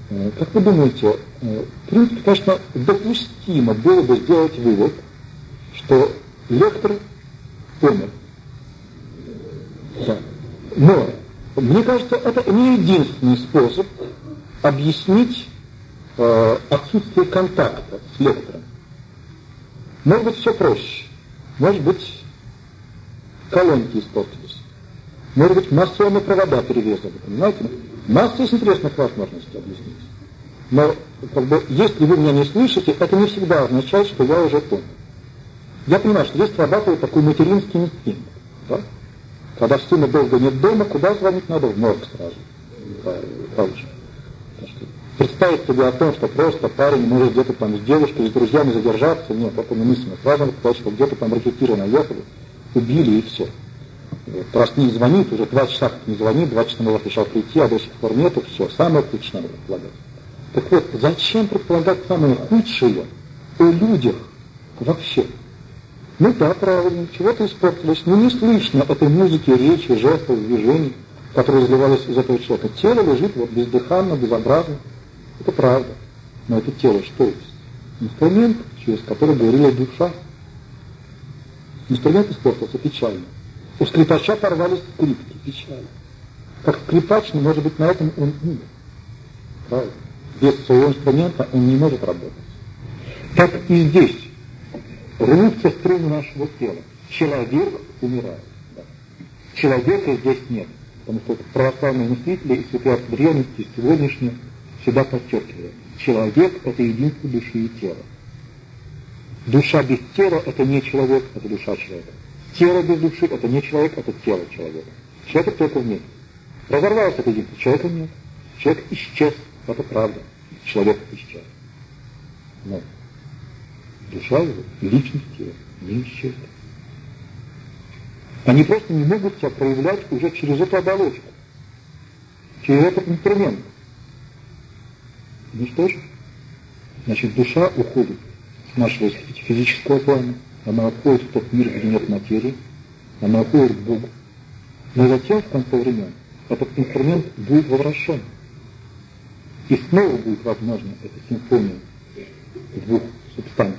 Как вы думаете, в принципе, конечно, допустимо было бы сделать вывод, что лектор умер. Да. Но, мне кажется, это не единственный способ объяснить отсутствие контакта с лектором. Может быть, все проще. Может быть, колонки испортились. Может быть, массовые провода перерезали. Понимаете? Масса есть интересных возможностей объяснить. Но, если вы меня не слышите, это не всегда означает, что я уже понял. Я понимаю, что здесь срабатывает такой материнский инстинкт. Да? Когда сына долго нет дома, куда звонить надо? В морг сразу. Получше. Представить себе о том, что просто парень может где-то там с девушкой, с друзьями задержаться, нет, это немыслимо. Сразу надо сказать, что где-то там ракетиры наехали, убили и все. Просто не звонит, уже 2 часа как не звонит, 2 часа назад решал прийти, а до сих пор нету, все, самое худшее надо предполагать. Так вот, зачем предполагать самое худшее о людях вообще? Ну да, правильно, чего-то испортилось, но не слышно этой музыки, речи, жестов, движений, которые изливались из этого человека. Тело лежит вот бездыханно, безобразно. Это правда. Но это тело что есть? Инструмент, через который говорила душа. Инструмент испортился печально. У скрипача порвались скрипки, печально. Как скрипач, но, может быть, на этом он умер. Правда. Без своего инструмента он не может работать. Так и здесь. Рвутся струны нашего тела. Человек умирает. Да. Человека здесь нет. Потому что православные мыслители и святые отцы древности, и сегодняшние всегда подчеркивают. Человек – это единство души и тела. Душа без тела – это не человек, это душа человека. Тело без души – это не человек, это тело человека. Человек только вместе. Разорвалось это единство, человека нет. Человек исчез, это правда. Человек исчез. Но душа его, личность его не исчезла. Они просто не могут себя проявлять уже через эту оболочку, через этот инструмент. Ну что ж, значит, душа уходит с нашего физического плана, она уходит в тот мир, где нет материи, она уходит к Богу. Но затем, в конце времен, этот инструмент будет возвращен. И снова будет возможна эта симфония двух субстанций.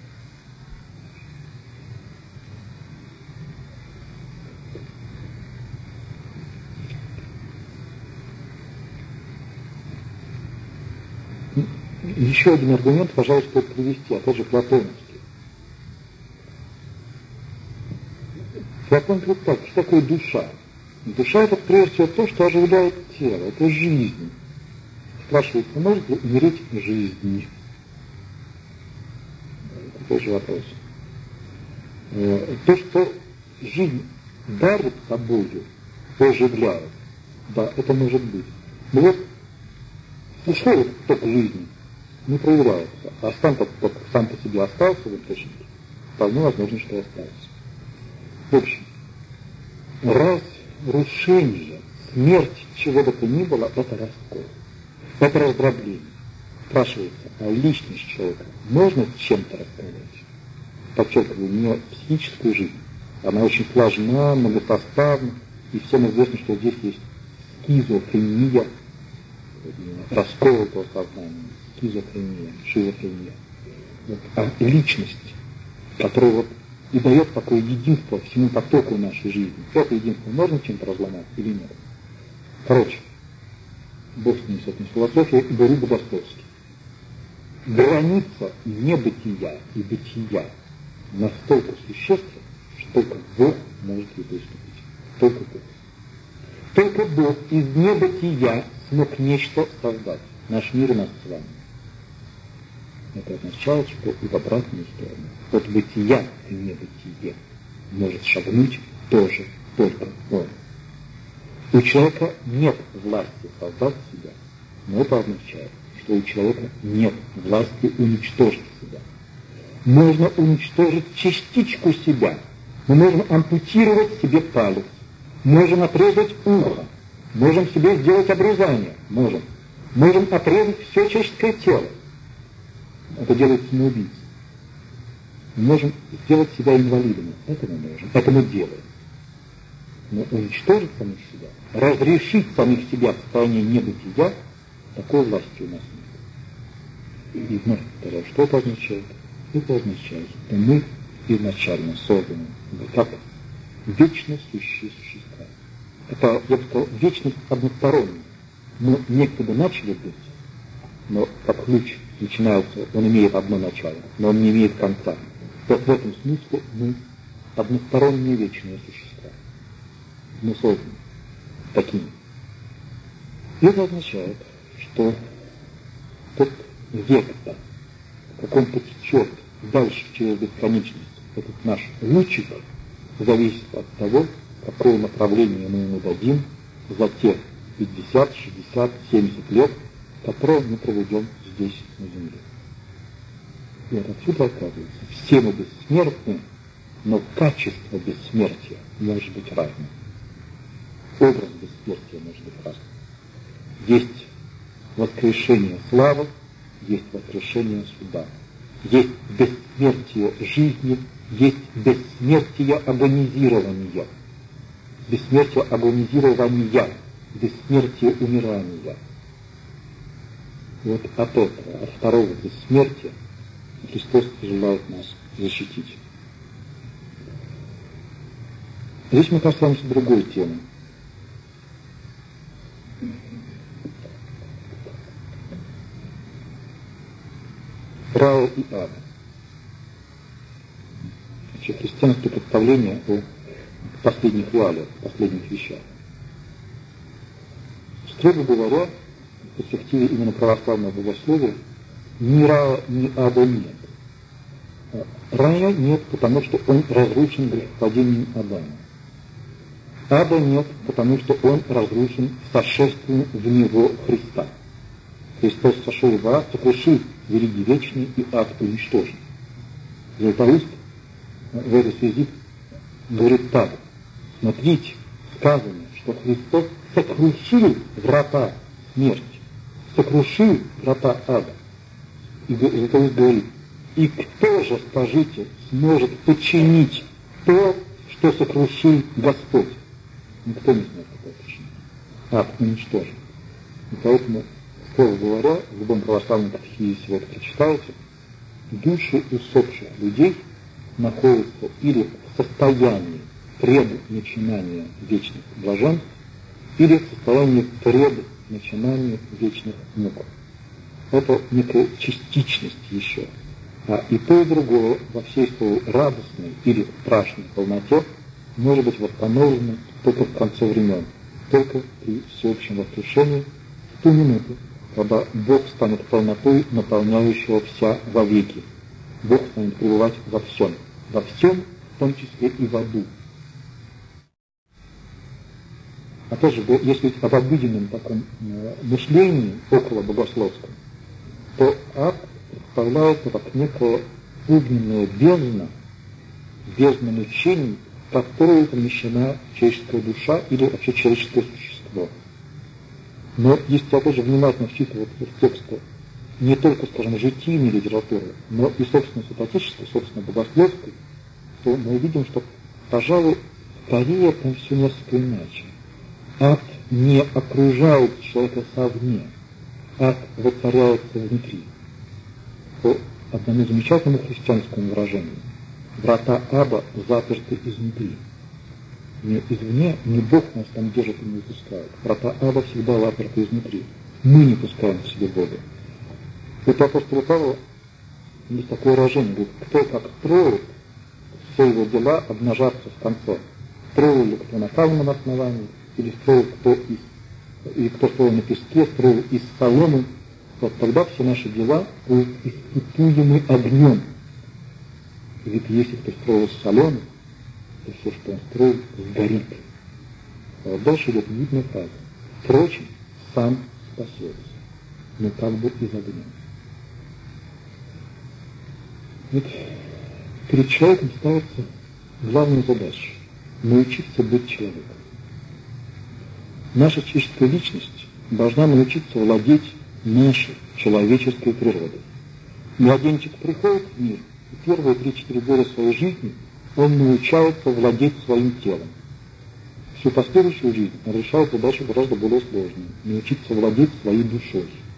Еще один аргумент, пожалуй, стоит привести, опять же, платоновский. Платон говорит так, что такое душа? Душа – это прежде всего то, что оживляет тело, это жизнь. Спрашивается, может ли умереть жизнь? Это тоже вопрос. То, что жизнь дарит собою, оживляет, да, это может быть. Но вот ушло ток жизни, не проявляется, а сам по себе остался в источнике, вполне возможно, что остался. В общем, разрушение, смерть чего бы то ни было, это раскол, это раздробление. Спрашивается, а личность человека можно чем-то расколоть? Подчеркиваю, не психическую жизнь. Она очень сложна, многосоставна, и всем известно, что здесь есть скизофрения, расколотого сознания, скизофрения, шизофрения. Вот. А личность, которая вот и дает такое единство всему потоку нашей жизни, это единство можно чем-то разломать или нет? Короче, Бог с ним, с этим философией, говорю богословски. Граница небытия и бытия настолько существенна, что только Бог может ее приступить. Только Бог. Только Бог из небытия смог нечто создать. Наш мир и нас с вами. Это означает, что и в обратную сторону. От бытия к небытие может шагнуть тоже только Он. У человека нет власти создать себя, но это означает, что у человека нет власти уничтожить себя. Можно уничтожить частичку себя. Мы можем ампутировать себе палец, можем отрезать ухо, можем себе сделать обрезание, можем отрезать все человеческое тело. Это делает самоубийца. Мы можем сделать себя инвалидами. Это мы можем, это мы делаем. Но уничтожить самих себя, разрешить самих себя в состоянии небытия, Такой власти у нас нет. И вновь повторяю, что это означает? Это означает, что мы изначально созданы как вечно сущие существа. Это, я бы сказал, вечность односторонняя. Мы некогда начали быть, но как луч начинается, он имеет одно начало, но он не имеет конца. Вот в этом смысле мы односторонние вечные существа. Мы созданы такими. И это означает, что тот вектор, в каком потечет дальше через бесконечность этот наш лучик, зависит от того, какое направление мы ему дадим за те 50, 60, 70 лет, которые мы проведем здесь, на Земле. И вот отсюда оказывается, все мы бессмертны, но качество бессмертия может быть разным. Образ бессмертия может быть разным. Есть воскрешение славы, есть воскрешение суда. Есть бессмертие жизни, есть бессмертие агонизирования. Бессмертие агонизирования, бессмертие умирания. И вот от этого, от второго бессмертия Христос желает нас защитить. Здесь мы касаемся другой темы. Рая и ада. Значит, христианские представления о последних реалиях, последних вещах. Строго говоря, в перспективе именно православного богословия ни рая, ни ада нет. Рая нет, потому что он разрушен грехопадением Адама. Ада нет, потому что он разрушен сошествием в него Христа. Христос сошел в ад, сокрушив вериги вечные, и ад уничтожен. Златоуст в этой связи говорит так: смотрите, сказано, что Христос сокрушил врата смерти, сокрушил врата ада. И Златоуст говорит: и кто же, скажите, сможет починить то, что сокрушил Господь? Никто не сможет это починить. Ад уничтожен. И поэтому, строго говоря, в любом православном катехизисе вы это прочитаете, души усопших людей находятся или в состоянии предначинания вечных блаженств, или в состоянии предначинания вечных мук. Это некая частичность еще. А и то, и другое во всей своей радостной или страшной полноте может быть восстановлено только в конце времен, только при всеобщем воскрешении в ту минуту, когда Бог станет полнотой, наполняющего вся вовеки. Бог станет пребывать во всем, в том числе и в аду. А тоже, если об обыденном таком мышлении около богословском, то ад представляется как некая огненная бездна мучений, в которую помещена человеческая душа или вообще человеческое существо. Но если опять же внимательно вчитываться в тексты не только, скажем, житийной литературы, но и, собственно, святоотеческой, собственно, богословской, то мы увидим, что, пожалуй, скорее там все несколько иначе. Ад не окружает человека совне, ад воцаряется внутри. По одному замечательному христианскому выражению: врата ада заперты изнутри. Не извне, не Бог нас там держит и не выпускает. Врата ада всегда заперты изнутри. Мы не пускаем в себе Бога. Это апостол Павел есть такое выражение: говорит, кто как строит, все его дела обнажатся в конце. Строил ли кто на каменном основании, или строил кто строил на песке, строил из соломы, вот тогда все наши дела будут испытуемы огнем. Ведь если кто строил из соломы, то все, что он строил, сгорит. А вот дальше идет видная фраза: впрочем, сам спасется, но как бы из огня. Вот перед человеком ставится главная задача — научиться быть человеком. Наша человеческая личность должна научиться владеть нашей человеческой природой. Младенчик приходит в мир, и первые 3-4 года своей жизни он научается владеть своим телом. Всю последующую жизнь он решает задачу гораздо более сложную — научиться владеть своей душой.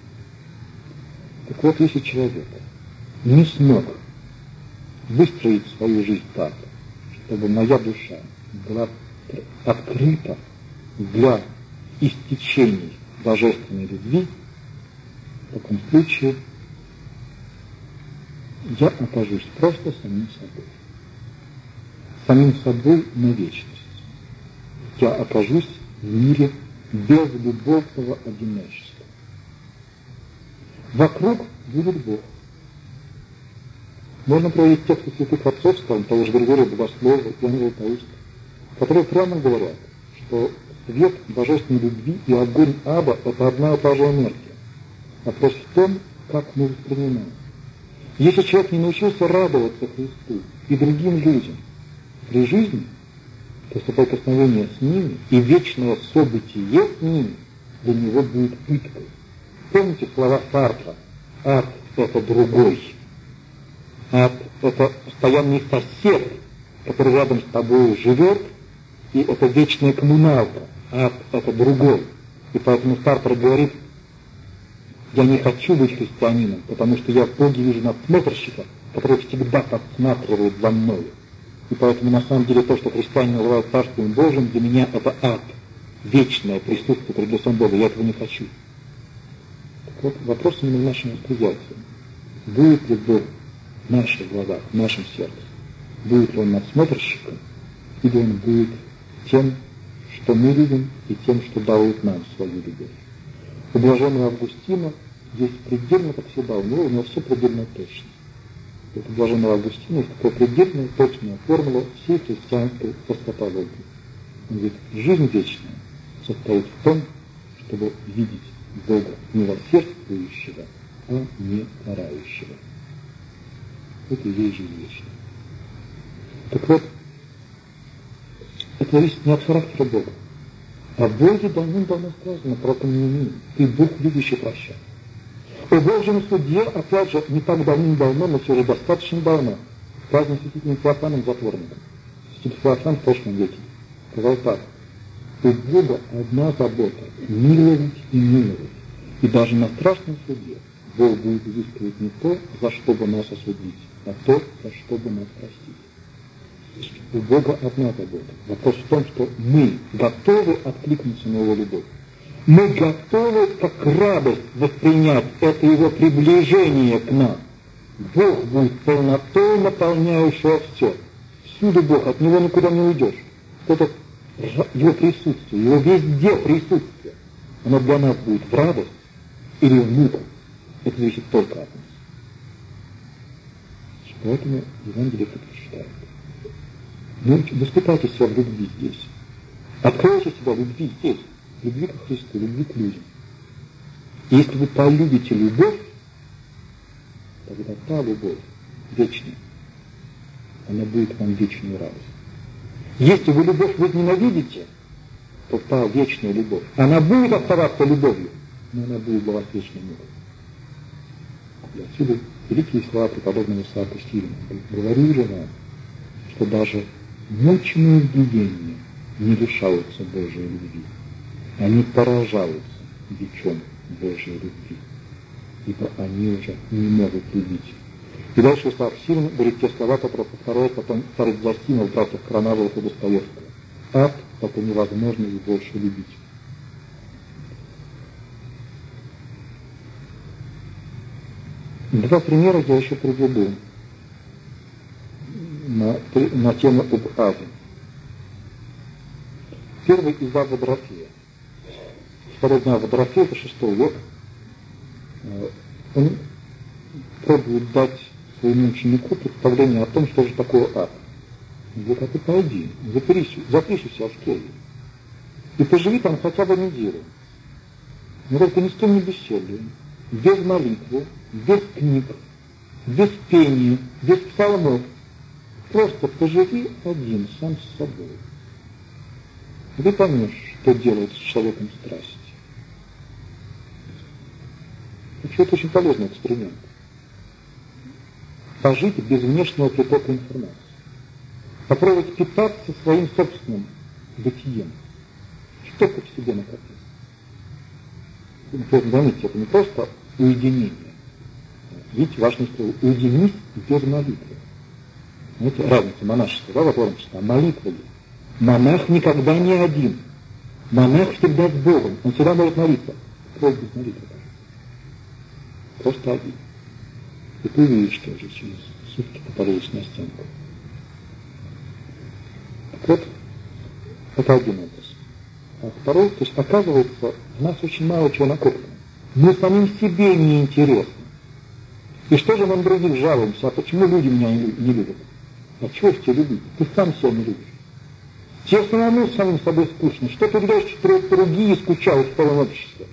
Так вот, если человек не смог выстроить свою жизнь так, чтобы моя душа была открыта для истечений божественной любви, в таком случае я окажусь просто самим собой. Самим собой на вечность. Я окажусь в мире без глубокого одиночества. Вокруг будет Бог. Можно проводить тексты святых отцов, скажем, того же Григория Богослова, Иоанна Златоуста, которые прямо говорят, что свет божественной любви и огонь аба — это одна и та же энергия. Вопрос в том, как мы воспринимаем. Если человек не научился радоваться Христу и другим людям при жизни, то соприкосновение с ними и вечное событие с ними для него будет пыткой. Помните слова Сартра? Ад — это другой. Ад — это постоянный сосед, который рядом с тобой живет, и это вечная коммуналка. Ад — это другой. И поэтому Сартр говорит: я не хочу быть христианином, потому что я в Боге вижу надсмотрщика, который всегда подсматривает за мною. И поэтому на самом деле то, что христиане называют Царствием Божьим, для меня это ад, вечное присутствие перед лицом Бога. Я этого не хочу. Так вот, вопрос именно в нашем восприятии. Будет ли Бог в наших глазах, в нашем сердце? Будет ли Он надсмотрщиком, или Он будет тем, что мы любим, и тем, что дарует нам свою любовь? У блаженного Августина здесь предельно, как всегда, у него все предельно точно. У блаженного Августина есть такая предельная, точная формула всей христианской эсхатологии. Он говорит: жизнь вечная состоит в том, чтобы видеть Бога милосердствующего, а не карающего. Это и есть жизнь вечная. Так вот, это зависит не от характера Бога. О Боге давным-давно сказано, пророком Неемии: ты Бог, любящий прощать. О Божьем суде, опять же, не так давным-давно, но все же достаточно давно, сказано святителем Феофаном Затворником. Святитель Феофан в прошлом веке сказал так: у Бога одна забота — миловать и миловать. И даже на страшном суде Бог будет изыскивать не то, за что бы нас осудить, а то, за что бы нас простить. У Бога одна забота. Вопрос в том, что мы готовы откликнуться на Его любовь. Мы готовы как радость воспринять это Его приближение к нам. Бог будет полнотой, наполняющая все. Всюду Бог, от Него никуда не уйдешь. Это Его присутствие, Его везде присутствие. Оно для нас будет в радость или в муку. Это зависит только от нас. Поэтому Евангелие предпочитает. Воспитайте себя в любви здесь. Откройте себя в любви здесь. Любви к Христу, любви к людям. И если вы полюбите любовь, тогда та любовь вечная, она будет вам вечную радость. Если вы любовь возненавидите, то та вечная любовь, она будет оставаться любовью, но она будет для вас вечной мукой. И отсюда великие слова преподобного Исаака Сирина. Говорю же вам, что даже мучимые в гиенне не лишаются Божьей любви. Они поражаются бичом Божьей любви, ибо они уже не могут любить. И дальше Исаак Сирин говорит те слова, которые повторяет потом царь Зосимов, братьев Карнавовых и Достоевского. Ад — это невозможно и больше любить. Два примера я еще приведу на тему об аде. Первый из Водорофея. Второй дня Водорофея, это VI век. Он пробует дать своему ученику представление о том, что же такое ад. Он говорит: а ты пойди, запрись у себя в келье и поживи там хотя бы неделю. Но только ни с кем не беседуй, без молитвы, без книг, без пения, без псалмов. Просто поживи один, сам с собой. И ты поймешь, что делает с человеком страсть. Вообще, это очень полезный эксперимент. Пожить без внешнего притока информации. Попробовать питаться своим собственным бытием. Что ты в себе накопил? Заметьте, это не просто уединение. видите, важное слово, уединись без молитвы. Знаете, разница монашества, да, вот а молитва ли? Монах никогда не один. Монах всегда с Богом, он всегда может молиться. Просто без молитвы, просто один. И ты увидишь, что уже через сутки попадешь на стенку. Так вот, это один образ. А второй, то есть оказывается, у нас очень мало чего накоплено. Мы самим себе не интересны. И что же мы на других жалуемся? А почему люди меня не любят? А чего ж тебя любить? Ты сам себя не любишь. Тебе самому самим собой скучно. Что ты делаешь, что другие скучают в твоем обществе?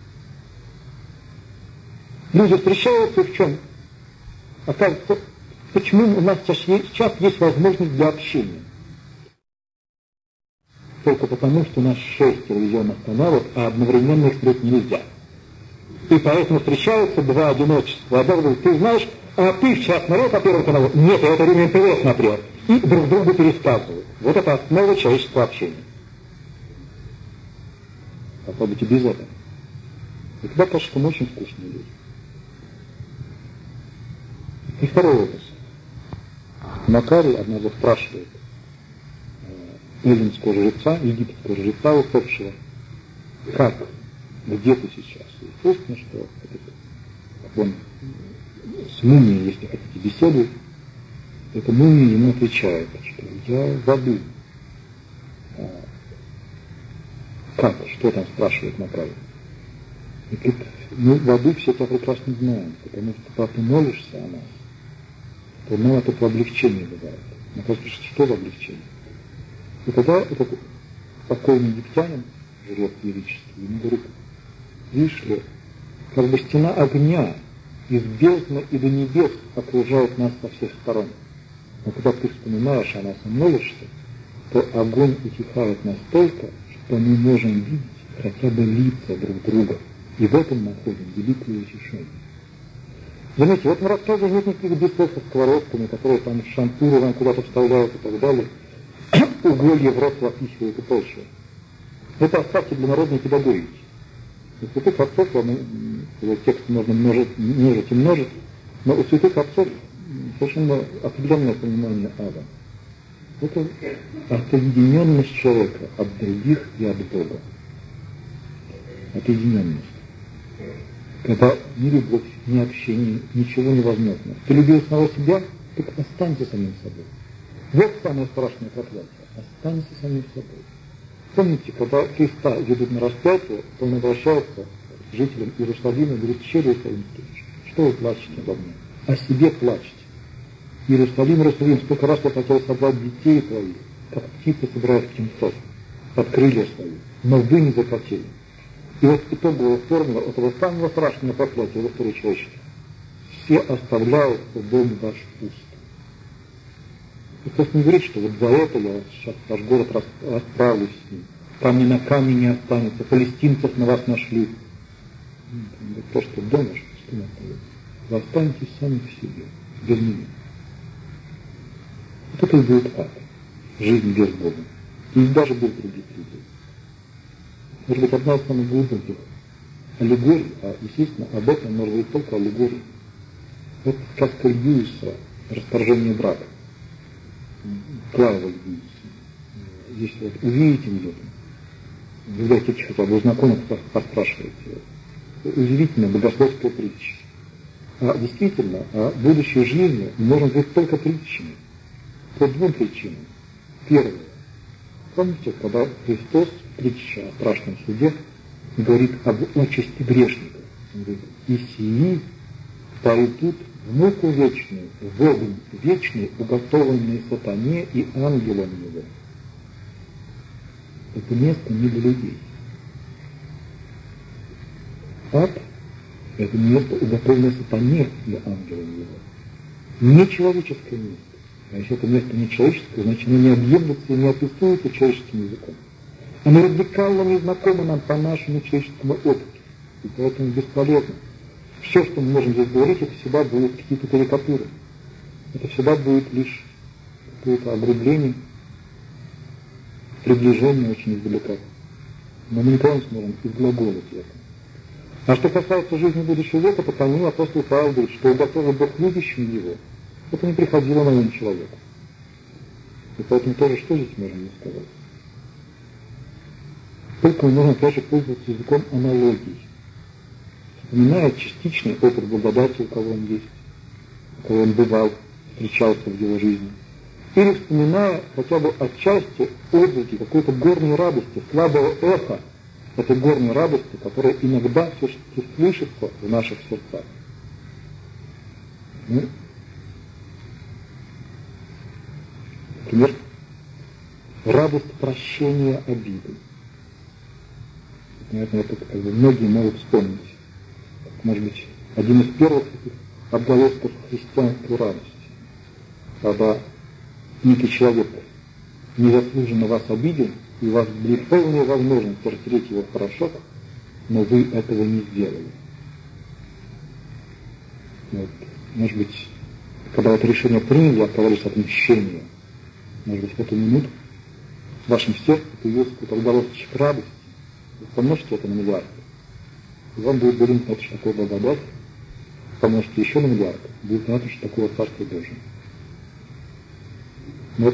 Люди встречаются в чем? Оказывается, почему у нас сейчас есть возможность для общения? Только потому, что у нас 6 телевизионных каналов, а одновременно их смотреть нельзя. И поэтому встречаются два одиночества. Один говорит, ты знаешь, а ты вчера смотрел по Первому каналу? Нет, я это время НТВ смотрел. И друг другу пересказывают. Вот это основа человеческого общения. Попробуйте без этого. И тогда кажется, что мы очень скучные люди. И второй вопрос. Макарий однажды спрашивает эллинского жреца, египетского жреца усопшего, как, где ты сейчас? И естественно, что он с мумией, если хотите, беседует, эта мумия ему отвечает, что я в аду. Как? Что там спрашивает Макарий? И говорит, мы в аду все это прекрасно знаем, потому что когда ты молишься о нас, то нам это облегчение бывает. Макарий спрашивает, что за облегчение? И тогда этот покойный египтянин, жрец величества, ему говорит, видишь ли, как бы стена огня из бездны и до небес окружает нас со всех сторон. Но когда ты вспоминаешь о нас и молишься, то огонь утихает настолько, что мы можем видеть хотя бы лица друг друга. И в этом находим великое утешение. Заметьте, в этом рассказе нет никаких бесов со сковородками, которые там шампуры вам куда-то вставляют и так далее. Уголье в рот запихивают и прочее. Это оставьте для народной педагогики. У святых отцов, текст можно множить и множить, но у святых отцов совершенно определенное понимание ада. Это отъединенность человека от других и от Бога. Отъединенность. Когда ни любовь, ни общение, ничего невозможно. Ты любил самого себя, так останься самим собой. Вот самое страшное проклятие. Останься самим собой. Помните, когда Христа ведут на распятие, то он обращается к жителям Иерусалима и говорит, щедрый Иерусалимский, что вы плачете обо мне? О себе плачете. Иерусалим, Иерусалим, сколько раз я хотел собрать детей твоих, как птицы собирают птенцов, под крылья свои, но вы не захотели. И вот итоговая формула этого самого страшного проклятия в истории человечества. Все оставляют дом ваш пуст. И просто не говорит, что вот за это я сейчас ваш город расправлюсь с ним. Камни на камне не останется, палестинцев на вас нашли. То, что дом ваш пустым остается. Вы останетесь сами в себе, без меня. Вот это и будет ад. Жизнь без Бога. И даже без других людей. Может быть, одна из самых глубоких аллегорий, а, естественно, об этом может быть только аллегория. Это сказка Льюиса «Расторжение брака». Клава Льюиса. Если вот увидите где-то, в библиотеке хотя бы у знакомых поспрашиваете, удивительная богословская притча. А действительно, о будущей жизни можно говорить только притчами. По двум причинам. Первое. Помните, когда Христос, притча о страшном суде, говорит об участи грешников. Он говорит, и сии пойдут в муку вечную, в огонь вечный, уготованный сатане и ангелам его. Это место не для людей. Ад – это место, уготованное сатане и ангелам его. Не человеческое место. А если это место не человеческое, значит оно не объемлется и не описывается человеческим языком. Оно радикально незнакомо нам по нашему человеческому опыту. И поэтому бесполезно. Все, что мы можем здесь говорить, это всегда будут какие-то карикатуры. Это всегда будет лишь какое-то огрубление, приближение очень издалека. Но мы никогда не сможем изглаголить это. А что касается жизни будущего века, то по нему апостол Павел говорит, что уготовил Бог любящим его, это не приходило на ум человеку. И поэтому тоже что здесь можно не сказать? Только нужно, опять же, пользоваться языком аналогий. Вспоминая частичный опыт благодати, у кого он есть, у кого он бывал, встречался в его жизни. Или вспоминая хотя бы отчасти отзвуки какой-то горней радости, слабого эха этой горней радости, которая иногда все-таки слышится в наших сердцах. Например, радость прощения обиды. Наверное, это многие могут вспомнить. Может быть, один из первых таких отголосков христианской радости, когда некий человек незаслуженно вас обидел, и у вас были полные возможности растереть его в порошок, но вы этого не сделали. Вот. Может быть, когда это решение приняли, отказались от мщения, может быть, в эту минуту в вашем сердце появился какой-то отголосочек радости, вы помножите это на миллиард, и вам будет говорить, что такое благодать, помножите еще на миллиард, будет понятно, что такое Царство Божие. Вот.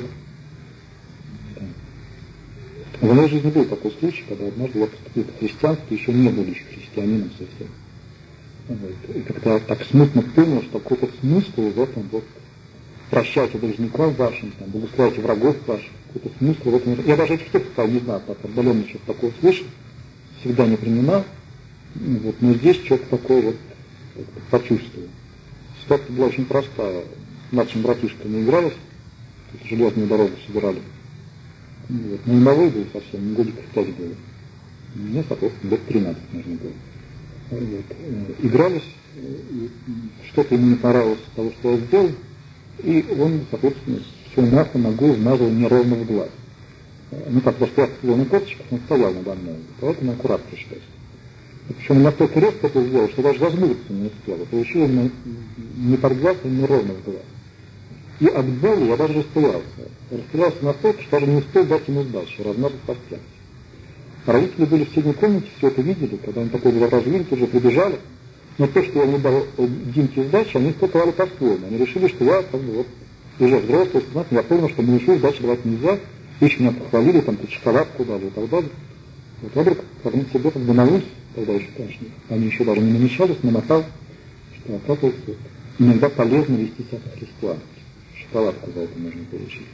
В моей жизни был такой случай, когда однажды я поступил в христианство, еще не был еще христианином совсем. Вот. И как-то так смутно понял, что какой-то смысл в этом вот прощайте должников вашим, там, благословляйте врагов ваших, какой-то смысл в этом. Я даже этих текстов не знал, так отдаленно что-то такое слышал, всегда не принимал, вот, но здесь что-то такое вот почувствовал. Ситуация была очень простая. С младшим братишкой мы игрались, железную дорогу собирали. Вот. Но и малой был совсем, годиков 5 было. Мне, соответственно, лет 13 нужно было. Вот. Игрались, и что-то ему не понравилось из того, что я сделал, и он, соответственно, всю нашу ногу вмазал мне ровно в глаз. Ну так, потому что я стоял на корточках, он стоял надо мной, поэтому аккуратно пришлось. Причем он настолько резко это сделал, что даже зажмуриться не успел. Получил именно не под глаз, а не ровно в глаз. И от боли я даже расстрелялся. Расстрелялся настолько, что даже не успел дать ему сдачи, размазать по стенке. Родители были в соседней комнате, все это видели, когда они такой глаз видели, тут же прибежали. Но то, что я не дал Димке сдачи, они испытывали по-своему. Они решили, что я как бы вот уже взрослый, я понял, что малышу сдачи давать нельзя. Еще меня похвалили, там тут шоколадку дали и так далее. Вот я вдруг как себе как бы на ус, тогда еще, конечно, они еще даже не намечались, намотал, что оказывается, иногда полезно вести себя по-христиански. Шоколадку за это можно получить.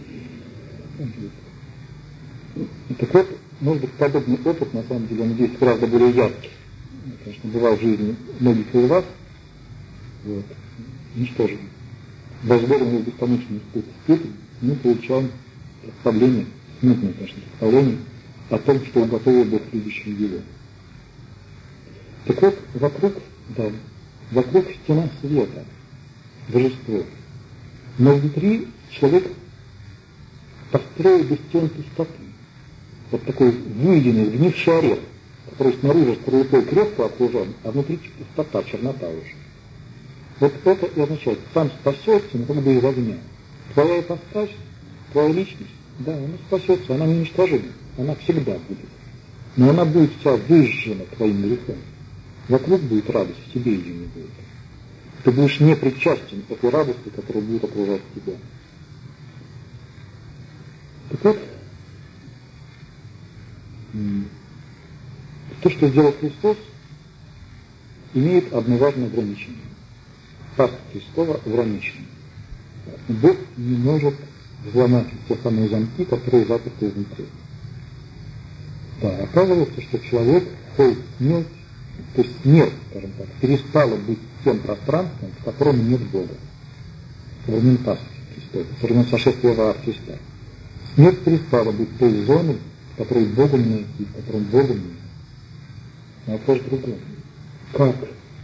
Так вот, может быть, подобный опыт, на самом деле, он здесь гораздо более яркий. Конечно, бывал в жизни многих из вас. Вот. Ну что же, возможно, в бесконечной степени мы получаем представление, смутное, конечно, представление о том, что уготовил Бог любящим его. Так вот, вокруг стена света, божество. Но внутри человек построил бы стен пустоты. Вот такой выеденный, сгнивший орех, который снаружи скорлупой крепко окружен, а внутри пустота, чернота уже. Вот это и означает, сам спасется, но как бы из огня. Твоя ипостась, твоя личность, да, она спасется, она неуничтожима, она всегда будет. Но она будет вся выжжена твоим грехом. Вокруг будет радость, в тебе ее не будет. Ты будешь не причастен к этой радости, которая будет окружать тебя. Так вот, то, что сделал Христос, имеет одно важное ограничение. Царство Христово ограничено. Бог не может взломать те самые замки, которые заперты изнутри. Да, оказывается, что человек входит в смерть, то есть смерть, скажем так, перестала быть тем пространством, в котором нет Бога. Со времен Пасхи Христова, со времен сошествия во Христа. Смерть перестала быть той зоной, в которой Богом не найти, в котором Богом нет. Но вопрос в другом. Как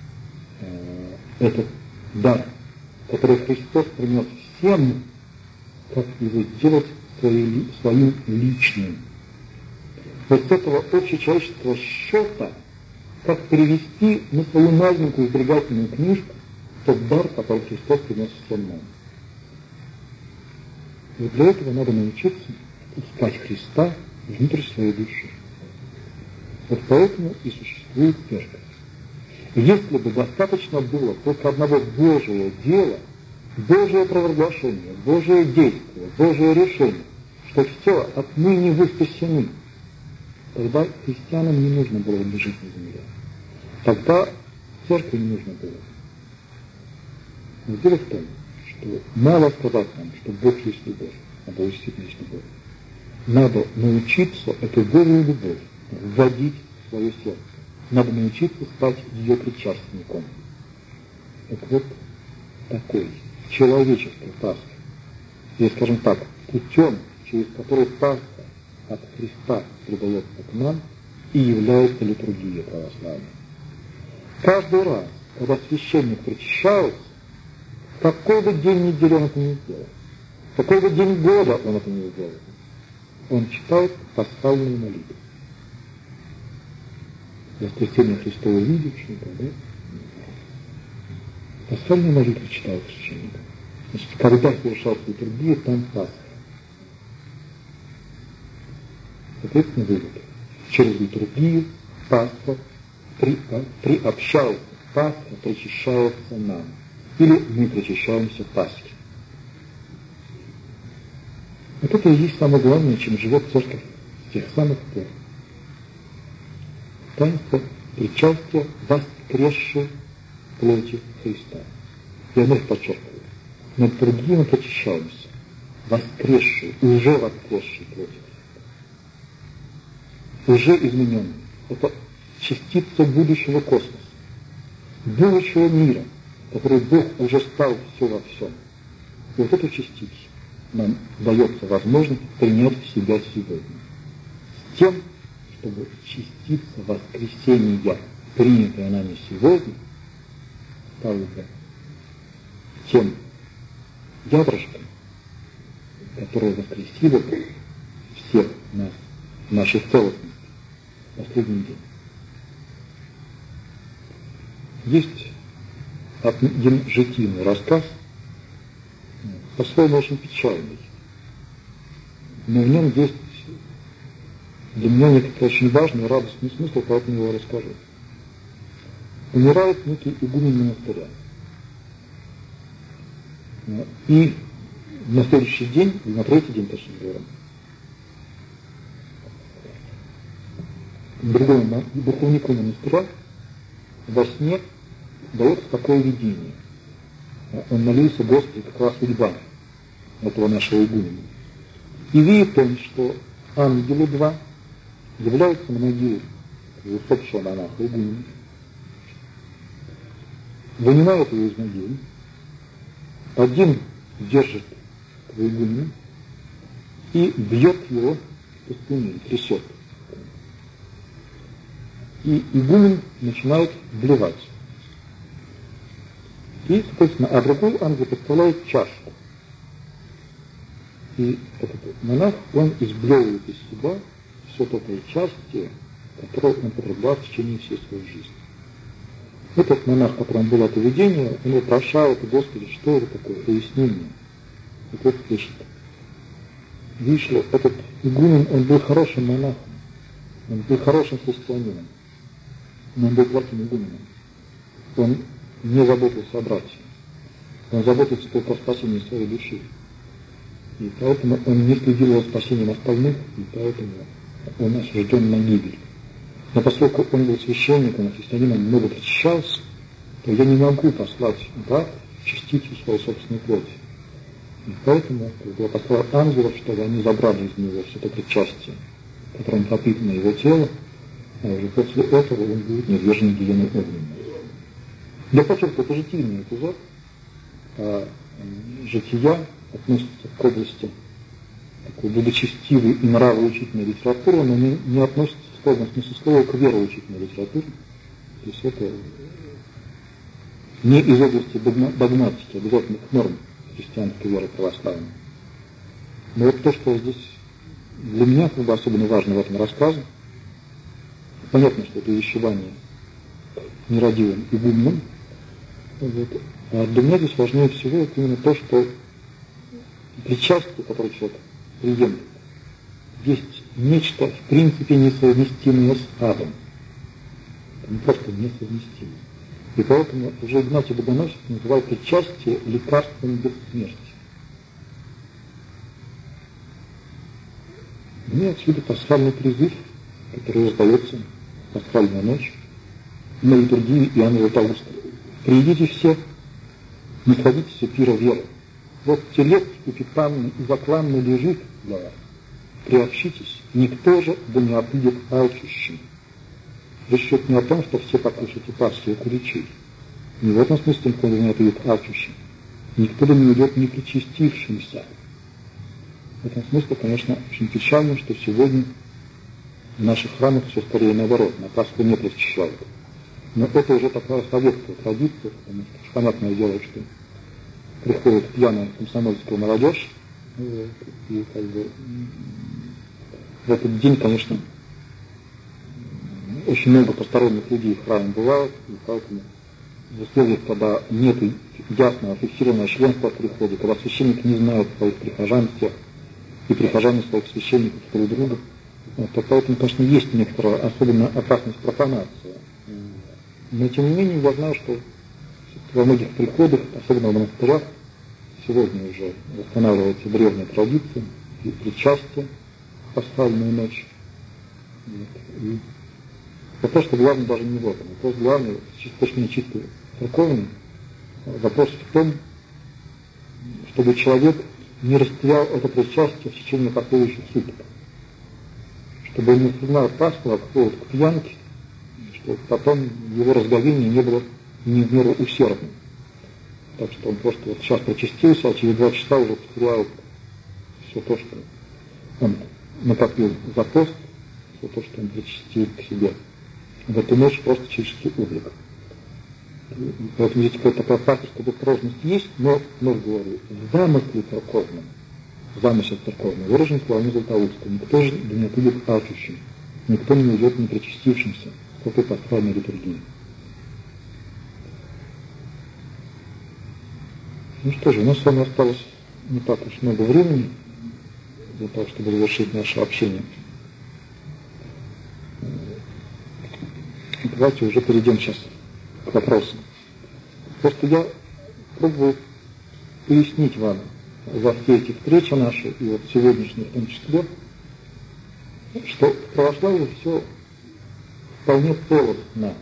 этот дар, который Христос принес всем, как его сделать своим личным? Вот с этого общечеловеческого счета, как перевести на свою маленькую сберегательную книжку тот дар, который Христос принес всем нам. И для этого надо научиться искать Христа внутрь своей души. Вот поэтому и существует церковь. Если бы достаточно было только одного Божьего дела, Божье провозглашение, Божье действие, Божье решение, что все, отныне вы спасены, тогда христианам не нужно было бы жить на земле. Тогда церкви не нужно было. Но дело в том, что мало сказать нам, что Бог есть любовь, а Бог действительно есть любовь. Надо научиться эту Божью любовь вводить в свое сердце. Надо научиться стать ее причастником. Так вот, такой человеческой Пасхи, или, скажем так, путем, через который Пасха от Христа передается к нам, и является литургия православная. Каждый раз, когда священник причащается, какой бы день недели он это не сделал, какой бы день года он это не сделал, он читает пасхальную молитву. Воскресение Христова видевшего, да? Пасхальную молитву читает священник. Значит, когда совершается литургия, там Пасха. Соответственно, вывод. Через литургию Пасха приобщается, Пасха причащается нам. Или мы причащаемся Пасхе. Вот это и есть самое главное, чем живет церковь с тех самых пор. Таинство причастия воскресшей плоти Христа. Я вновь подчеркиваю, над другим мы причащаемся, воскресшей, уже воскресшей плоти Христа. Уже измененной. Это частица будущего космоса, будущего мира, который Бог уже стал все во всем. И вот эту частицу нам дается возможность принять в себя сегодня. С тем, чтобы частица воскресения, принятая нами сегодня, стала бы тем ядрышком, которое воскресило бы всех нас в нашей целостности в последний день. Есть один житийный рассказ, по-своему очень печальный, но в нем есть для меня некоторый очень важный, радостный смысл, поэтому его расскажу. Умирает некий игумен монастыря. И на следующий день, или на третий день, точнее говоря, другому духовнику монастыря во сне дается такое видение. Он молился Господу, как раз судьба этого нашего игумена. И видит он, что ангелы два являются на могилу усопшего монаха игумена, вынимают его из могилы, один держит игумена и бьет его по спине, трясет. И игумен начинает блевать. И, соответственно, а другой ангел подставляет чашку. И этот монах, он изблевывает из себя все то причастие, которое он потреблял в течение всей своей жизни. Этот монах, которому было это видение, он вопрошает: Господи, что это такое, пояснение. И тот слышит: видишь ли, этот игумен, он был хорошим монахом, он был хорошим христианином, но он был плохим игуменом. Он не заботился о братьях, он заботился только о спасении своей души. И поэтому он не следил о спасении остальных, и поэтому он осужден на гибель. Но поскольку он был священником, а христианином много причащался, то я не могу послать брат частицу своей собственной плоти. И поэтому я послал ангелов, чтобы они забрали из него все это причастие, которым пропитано его тело, а уже после этого он будет низвержен в гиену огненную. Я подчеркиваю, это житийный эпизод, а жития относится к области такой благочестивой и нравоучительной литературы, но не относится в полном смысле слова к вероучительной литературе. То есть это не из области догматики, обязательных норм христианской веры православной. Но вот то, что здесь для меня как бы особенно важно в этом рассказе, понятно, что это увещевание нерадивым игуменом, вот. А для меня здесь важнее всего это именно то, что причастие, которое человек приемлет, есть нечто в принципе несовместимое с адом. Это не просто несовместимое. И поэтому уже Игнатий Богоносец называл причастие лекарством бессмертия. И отсюда пасхальный призыв, который раздается в пасхальную ночь на литургии Иоанна Златоуста. «Приидите все, не сходитесь от пира веры. Вот телец упитанный и закланный лежит для вас. Приобщитесь, никто же да не отыдет алчущим». Речь идет не о том, что все покушайте пасхи и куличей. Не в этом смысле никто да не отыдет алчущим. Никто да не уйдет не причастившимся. В этом смысле, конечно, очень печально, что сегодня в наших храмах все скорее наоборот, на Пасху не причащают. Но это уже такая советская традиция, потому что понятное дело, что приходит пьяная комсомольская молодежь, и как бы в этот день, конечно, очень много посторонних людей в храме бывает, и поэтому в условиях, когда нет ясного фиксированного членства в приходе, когда священник не знает своих прихожан всех, и прихожане своих священников друг друга, то поэтому, конечно, есть некоторая особенно опасность профанации. Но, тем не менее, я знаю, что во многих приходах, особенно в монастырях, сегодня уже восстанавливается древняя традиция и причастие в пасхальную ночь. И вопрос, что главное даже не в этом. Вопрос главный, точнее чисто церковный, вопрос в том, чтобы человек не растерял это причастие в течение последующих суток. Чтобы он не осознал Пасху, а какого-то к пьянке, чтобы потом его разговение не было не в меру усердным. Так что он просто вот сейчас причастился, а через 2 часа уже потерял все то, что он накопил за пост, все то, что он причастил к себе. В эту ночь просто чистый облик. Поэтому здесь какая-то такая факторская осторожность есть, но, вновь говорю, в замысле церковном, замысел церковный, выражен словами Златоуста: никто же да не отыдет алчущим, никто не уйдет не причастившимся к этой пасхальной литургии. Ну что же, у нас с вами осталось не так уж много времени для того, чтобы завершить наше общение. Давайте уже перейдем сейчас к вопросам. Просто я пробую пояснить вам во все эти встречи наши, и вот сегодняшние в том числе, что в православии все вполне целостно.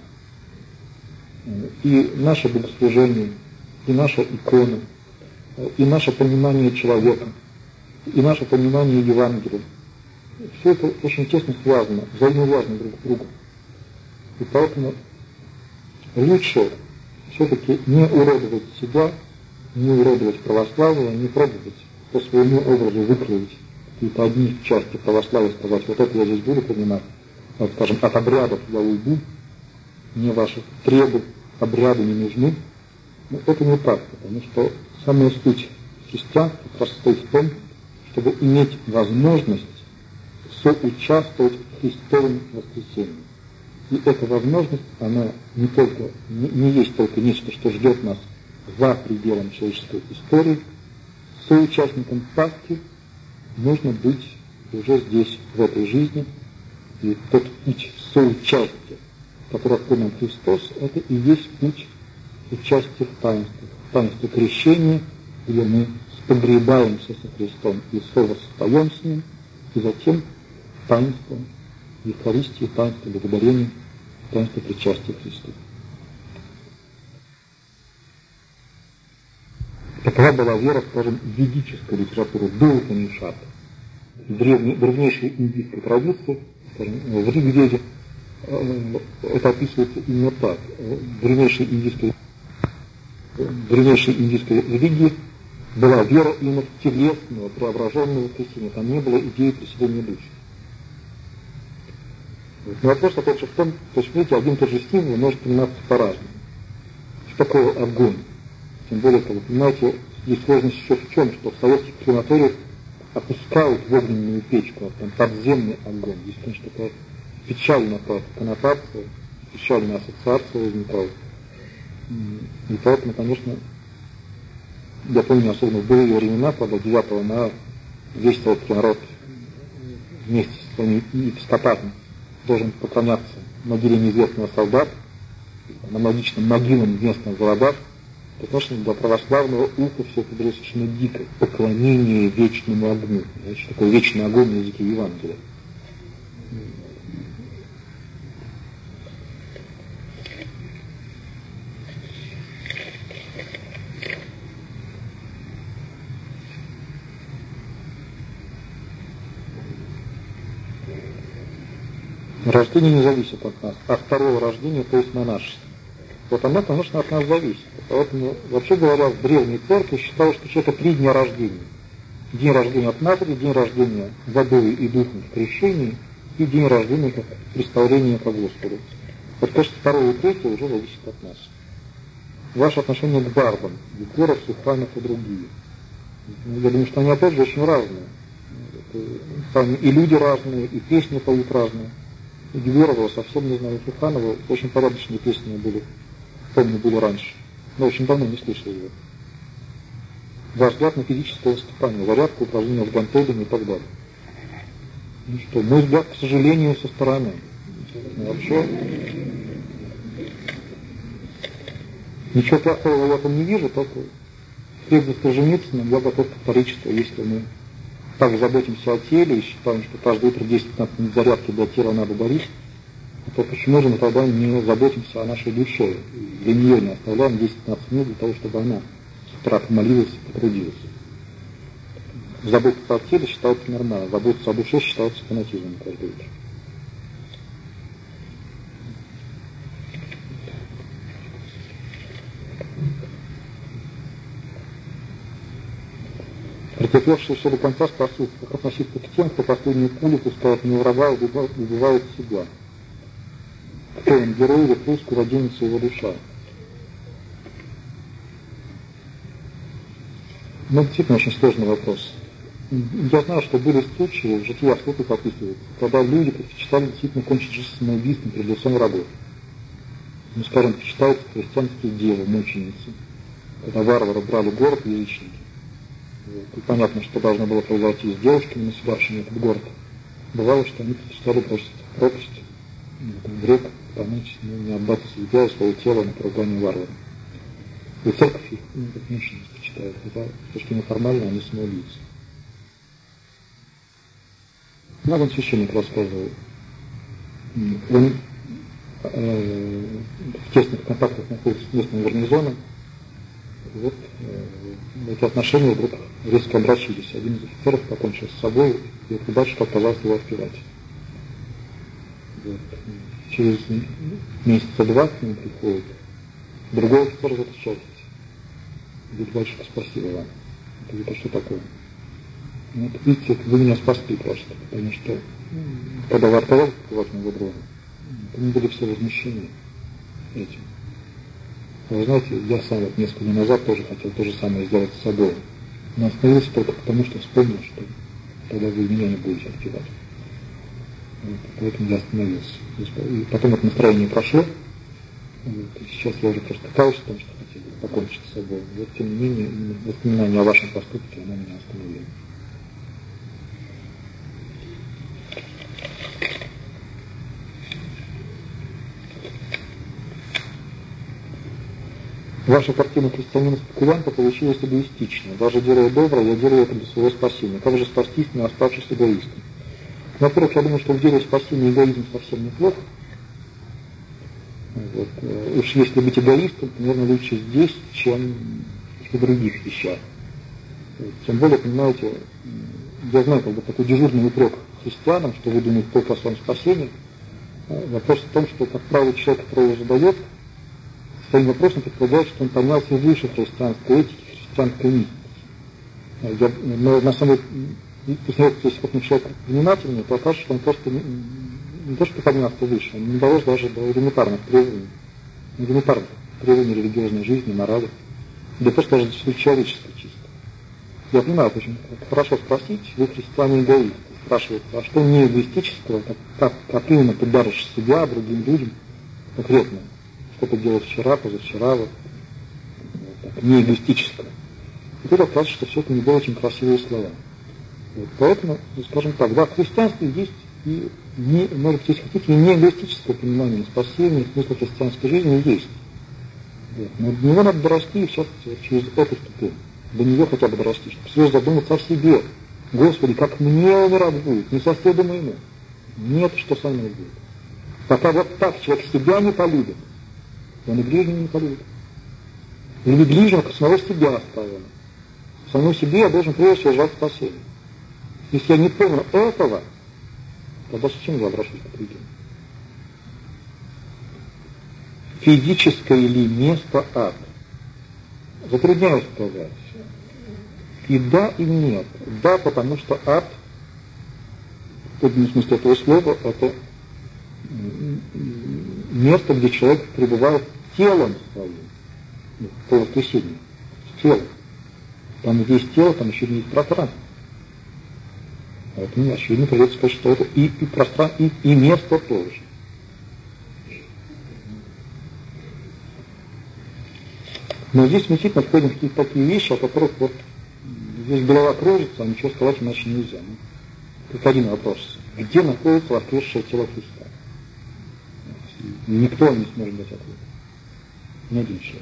И наше богослужение, и наша икона, и наше понимание человека, и наше понимание Евангелия. Все это очень тесно связано, взаимосвязано друг с другом. И поэтому лучше все-таки не уродовать себя, не уродовать православие, не пробовать по своему образу выкроить какие-то одни части православия, сказать, вот это я здесь буду принимать, вот, скажем, от обрядов я уйду, мне ваши требы, обряды не нужны. Но это не так, потому что самая суть христиан как раз состоит в том, чтобы иметь возможность соучаствовать в Христовом воскресении. И эта возможность, она не есть только нечто, что ждет нас за пределом человеческой истории. Соучастником Пасхи нужно быть уже здесь, в этой жизни. И тот путь соучастия, который открыл нам Христос, это и есть путь участия в таинствах. Таинство крещения, где мы погребаемся со Христом и совоспоем с Ним, и затем таинство Евхаристии, таинство благодарения, таинство причастия Христу. Такова была вера, скажем, ведической литературы, до Упанишада. В древнейшей индийской традиции, скажем, в Ригведе, это описывается именно так. В древнейшей индийской религии была вера именно в телесного, преображенного воскресения. Там не было идеи преселения души. Но вопрос, опять же, в том, то есть, видите, один и тот же стимул может пониматься по-разному. Что такое огонь? Тем более, как вы понимаете, здесь сложность еще в чем, что в советских крематориях опускают в огненную печку, там подземный огонь. Здесь, конечно, такая печальная коннотация, печальная ассоциация возникает. И поэтому, конечно, я помню, особенно в былые времена, когда 9 мая весь советский народ вместе с своими епископатами должен поклоняться могиле неизвестного солдата, аналогично могилам в местных городах, то, конечно, для православного уха все это было совершенно дико. Поклонение вечному огню. Значит, такой вечный огонь на языке Евангелия. Рождение не зависит от нас, от второго рождения, то есть монашества. Вот оно, конечно, от нас зависит. Поэтому, вообще говоря, в древней церкви считалось, что у человека 3 дня рождения. День рождения от матери, день рождения водой и духом в крещении и день рождения как представления ко Господу. Вот, конечно, 2 и 3 уже зависит от нас. Ваше отношение к барбам, Егоров, Суханов и другие. Я думаю, что они опять же очень разные. Там и люди разные, и песни поют разные. Егорова совсем не знаю, Суханова очень порядочные песни были. Помню, были раньше. Но очень давно не слышал его. Ваш взгляд на физическое воспитание, зарядку, упражнения с гантелями и так далее. Ну что, мой взгляд, к сожалению, со стороны. Вообще, ничего плохого в этом не вижу, только вслед за Солженицыным я готов повторить, что если мы так заботимся о теле и считаем, что каждое утро 10-15 минут зарядки для тела надо дарить, то почему же мы тогда не заботимся о нашей душе? Для нее не оставляем 10-15 минут для того, чтобы она с утра помолилась и потрудилась. Заботиться о теле считается нормально, заботиться о душе считается фанатизмом каждое утро. Претерпевшиеся до конца спасут, как относиться к тем, кто последнюю пулю пускает не врага и убивает себя. Кто он, герой или пусть, куда денется его душа? Ну, действительно, очень сложный вопрос. Я знаю, что были случаи, в житиях святых описывается, когда люди предпочитали действительно кончить жизнь самоубийством перед лицом врагов. Ну, скажем, почитаются христианские девы, мученицы, когда варвары брали город и язычники. И понятно, что должно было произойти с девушками, населявшими этот город. Бывало, что они предпочитали бросить в пропасть, в реку, понять, не отдать себя и свое тело на поругание варварам. И церковь их как мужчин почитает, хотя, что неформально, они самоубийцы. Нам священник рассказывал. Он в тесных контактах находится с местным гарнизоном. Вот эти отношения вдруг резко обращились. Один из офицеров покончил с собой, и этот батюшка отказался его отпевать. Вот. Через месяца 2 к нему приходит другой офицер из этой части. Говорит: батюшка, спасибо вам. Это что такое? Вот, видите, вы меня спасли просто, потому что когда вы отказались от моего друга, мы были все возмущены этим. Вы знаете, я сам вот несколько дней назад тоже хотел то же самое сделать с собой. Но остановился только потому, что вспомнил, что тогда вы меня не будете отпевать. Вот, поэтому я остановился. И потом это настроение прошло. Вот, и сейчас я уже просто каюсь в том, что хотел покончить с собой. Вот, тем не менее, воспоминание о вашем поступке, оно меня остановило. Ваша картина христианина-спекулянта получилась эгоистичной. Даже делая доброе, я делаю это для своего спасения. Как же спастись, не оставшись эгоистом? Во-первых, я думаю, что в деле спасения эгоизм совсем неплох. Вот. Уж если быть эгоистом, то, наверное, лучше здесь, чем в других вещах. Тем более, понимаете, я знаю, как бы такой дежурный упрек христианам, что вы думаете только о своем спасении. Вопрос в том, что, как правило, человек, который его задает, своим вопросом предполагает, что он поднялся выше христианской этики, христианской мистики. Но на самом деле, если какой-нибудь человек внимательный, то окажется, что он просто не то, что поднялся выше, он не довез даже до элементарных требований религиозной жизни, морали, да просто даже до человеческой чисто. Я понимаю, очень хорошо спросить, вы христиане эгоисты, спрашивают, а что не эгоистического, как именно ты даришь себя другим людям конкретно? Что ты делал вчера, позавчера, вот, так, не эгоистического. И тут оказывается, что все это не было очень красивые слова. Вот, поэтому, скажем так, да, в христианстве есть и, не, может быть, если хотите, и не эгоистическое понимание спасения, смысла христианской жизни есть. Вот. Но до него надо дорасти, и сейчас вот через эту ступень. До нее хотя бы дорасти, чтобы все задуматься о себе. Господи, как мне умирать будет, не соседу моему. Нет, что со мной будет. Пока вот так человек себя не полюбит, он и ближнего не полюбит. Любить ближнего, как самого себя оставлено. Самому себе я должен прежде всего ждать спасения. Если я не помню этого, тогда зачем я обращусь к людям? Физическое ли место ад? Затрудняюсь сказать. И да, и нет. Да, потому что ад, в этом смысле этого слова, это место, где человек пребывает телом своим, по воскресению, с телом. Там, где есть тело, там еще не есть пространство. Поэтому, очевидно, придется сказать, что это и пространство, и место тоже. Но здесь мы действительно входим в какие-то такие вещи, о которых вот здесь голова кружится, а ничего сказать иначе нельзя. Тут один вопрос. Где находится воскресшее тело Христа? Никто не сможет дать ответ. Ни один человек.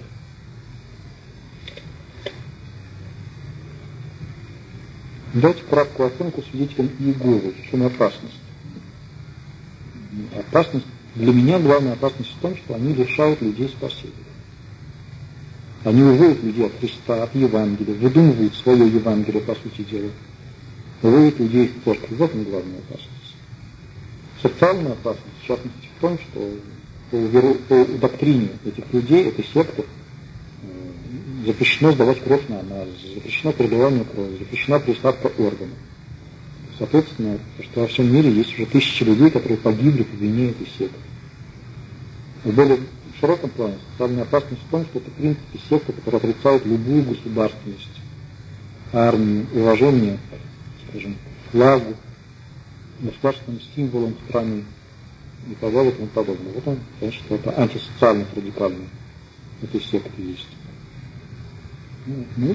Дайте краткую оценку свидетелям Иеговы. В чем опасность? Опасность, для меня главная опасность в том, что они лишают людей спасения. Они уводят людей от Христа, от Евангелия, выдумывают свое Евангелие, по сути дела. Уводят людей в церковь. Вот она главная опасность. Социальная опасность, в частности, в том, что по доктрине этих людей, этой секты, запрещено сдавать кровь на анализ, запрещено переливание крови, запрещена присадка органов. Соответственно, что во всем мире есть уже тысячи людей, которые погибли по вине этой секты. В более широком плане социальная опасность в том, что это в принципе секта, которая отрицает любую государственность, армию, уважение, скажем, флагу, государственным символом страны и так далее и тому подобное. Вот он, конечно, это антисоциальность радикальная этой секты есть. Ну,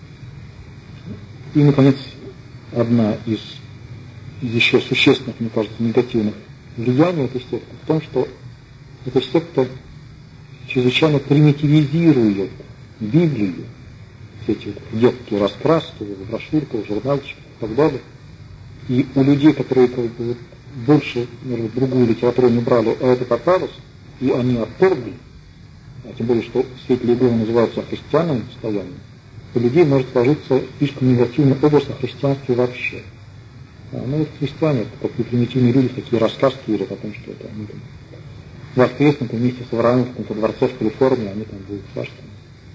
и, наконец, одна из еще существенных, мне кажется, негативных влияний этой секты в том, что эта секта чрезвычайно примитивизирует Библию, все эти вот детские раскраски, в брошюрках, в журнальчиках и так далее. И у людей, которые как бы, вот, больше, может быть, другую литературу не брали, а это попалось, и они отторгли, а тем более, что свидетели Иеговы называются христианами постоянно, у людей может сложиться слишком негативный образ о христианстве вообще. Ну вот христиане, это такие примитивные люди, такие рассказки верят о том, что это они там воскреснут вместе с Авраамом в каком-то дворце в Калифорнии, они там будут царствовать.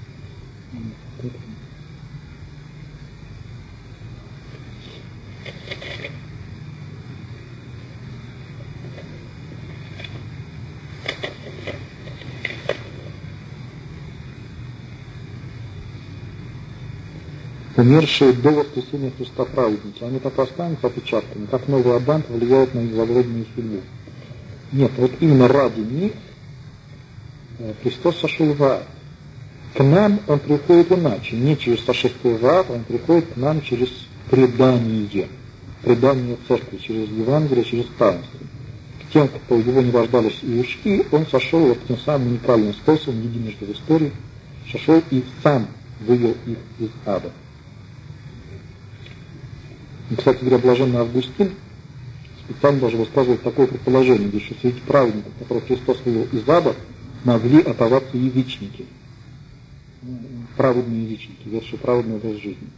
Умершие до воскресения Христа праведники, они так останутся опечатками, как новый Адам влияет на их загробную судьбу. Нет, вот именно ради них Христос сошел в ад. К нам Он приходит иначе, не через сошествие в ад, Он приходит к нам через предание церкви, через Евангелие, через таинство. К тем, кто его не рождались и ушли, Он сошел вот тем самым уникальным способом, единожды в истории, сошел и сам вывел их из ада. И, кстати говоря, блаженный Августин специально даже высказывает такое предположение, что среди праведников, которых Христос вывел из ада, могли оставаться язычники, праведные язычники, ведшие праведный образ жизни.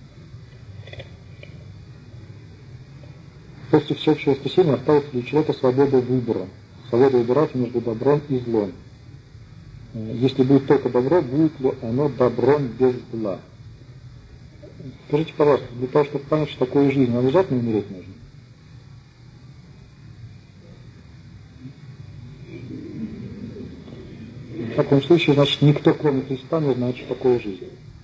После всеобщего воскресения осталась для человека свобода выбора, свобода выбирать между добром и злом. Если будет только добро, будет ли оно добром без зла? Скажите, пожалуйста, для того, чтобы понять, что такое жизнь, обязательно умереть нужно? В таком случае, значит, никто, кроме Христа, не знает, что такое жизнь.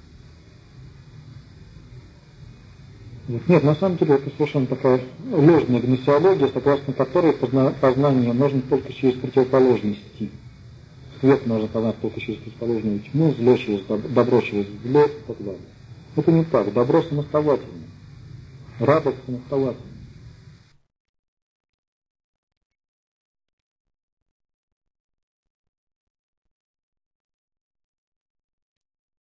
Вот. Нет, на самом деле, это совершенно такая ложная гносеология, согласно которой познание можно только через противоположности. Свет можно познать только через противоположную тьму, зло через добро через зло и так далее. Это не так. Добро самостоятельно. Радость самостоятельно.